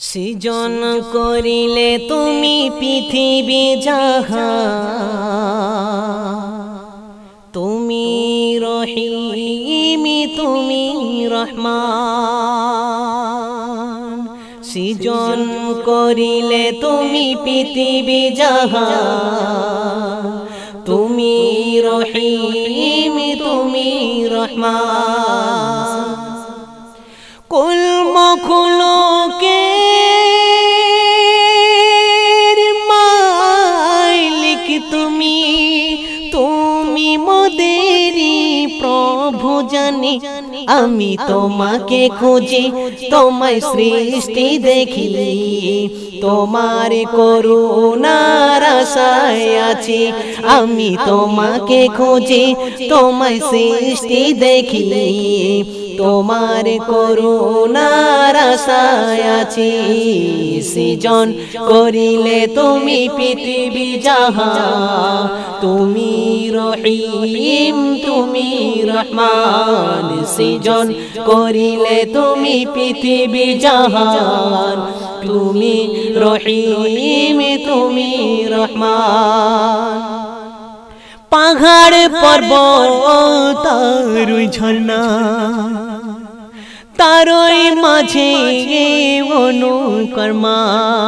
সৃজন করিলে তুমি পৃথিবী জাহান, তুমি রহিম তুমি রহমান। সৃজন করিলে তুমি পৃথিবী জাহান, তুমি রহিম তুমি রহমান। কুল মখলুকের মালিক তুমি, তুমি মোদেরই প্রভু জানি। আমি তোমাকে খুঁজি, তোমায় সৃষ্টি দেখি, তোমার করুণার আশায় আছি। আমি তোমাকে খুঁজি, তোমায় সৃষ্টি দেখি, তোমার করুণার আশায় আছি। সৃজন করিলে তুমি পৃথিবী জাহান, তুমি রহিম তুমি রহমান। সৃজন করিলে তুমি পৃথিবী জাহান, তুমি রহিম তুমি রহমান। পাহাড় পর্বত আর ঝর্ণা, তারই মাঝে অনুকর্মা।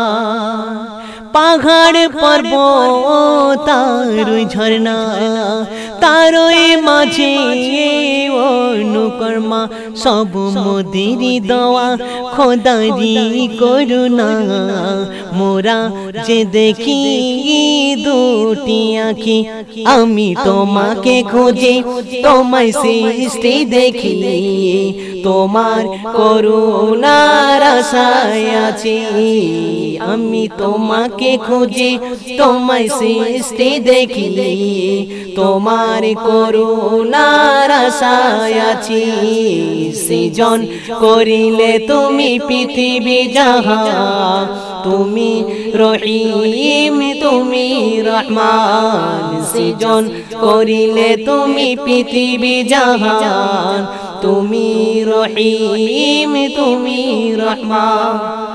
পাহাড় পর্বত আর ঝর্ণা, তারই মাঝে অনুকর্মা। সব মোদেরই দোয়া খোদারি করুণা, মোরা যে দেখি দুটি আঁখি। আমি তোমাকে খুঁজি, তোমায় সৃষ্টি দেখি, তোমার করুণার আশায় আছি। আমি তোমাকে খুঁজি, তোমায় সৃষ্টি দেখি, তোমার করুণার আশায় আছি। সৃজন করিলে তুমি পৃথিবী জাহান, তুমি রহিম তুমি রহমান। সৃজন করিলে তুমি পৃথিবী জাহান, তুমি রহিম তুমি রহমান।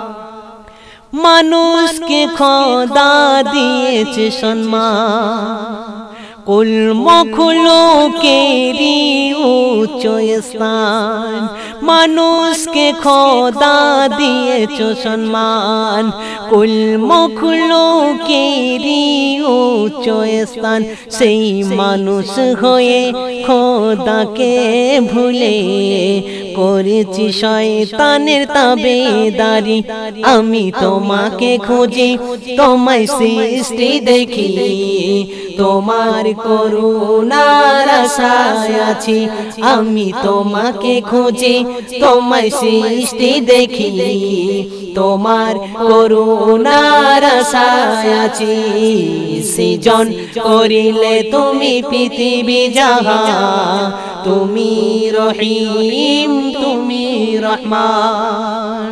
মানুষকে খোদা দিয়েছে সম্মান, কুল মখলুকেরই উচ্চ স্থান। মানুষকে খোদা দিয়েছে সম্মান, কুল মখলুকেরই উচ্চ স্থান। সেই মানুষ হয়ে খোদাকে ভুলে করেছি শয়তানের তাবেদারি। আমি তোমাকে খুঁজি, তোমায় সৃষ্টি দেখি, তোমার করুণার আশায় আছি। আমি তোমাকে খুঁজি, তোমায় সৃষ্টি দেখি, তোমার করুণার আশায় আছি। সৃজন করিলে তুমি পৃথিবী জাহান, তুমি রহিম তুমি রহমান।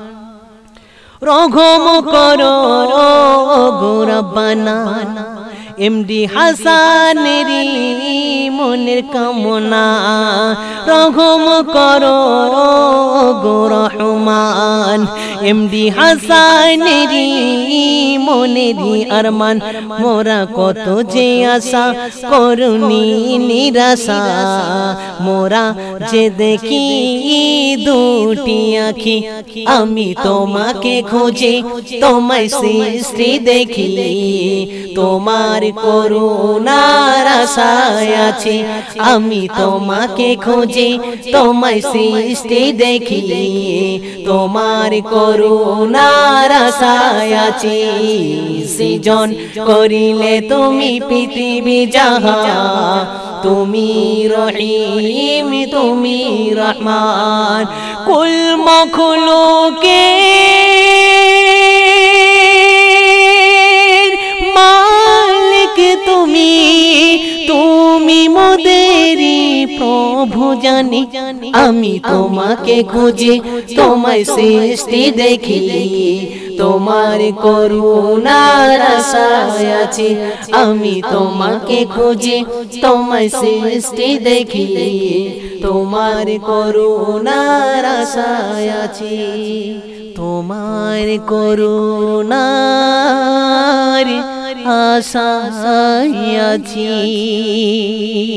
রহম করো গো রব্বানা, এমডি হাসানেরই মনের কামনা। রহম করো গো রহমান, এমডি হাসানেরই মনেরই আরমান। মোরা কত যে আশা করুনি নিরাশা, মোরা যে দেখি দুটি আঁখি। আমি তোমাকে খুঁজি, তোমায় সৃষ্টি দেখি, তোমার করুণার আশায় আছি। আমি তোমাকে খুঁজি, তোমায় সৃষ্টি দেখি, তোমার করুণার আশায় আছি। সৃজন করিলে তুমি পৃথিবী জাহান, তুমি রহিম তুমি রহমান। কুল মখলুকের মালিক তুমি, তুমি মোদেরই প্রভু জানি। আমি তোমাকে খুঁজি, তোমায় সৃষ্টি দেখি, তোমার করুণার আশায় আছি। আমি তোমাকে খুঁজি, তোমায় সৃষ্টি দেখি, তোমার করুণার আশায় আছি। তোমার করুণার আশায় আছি।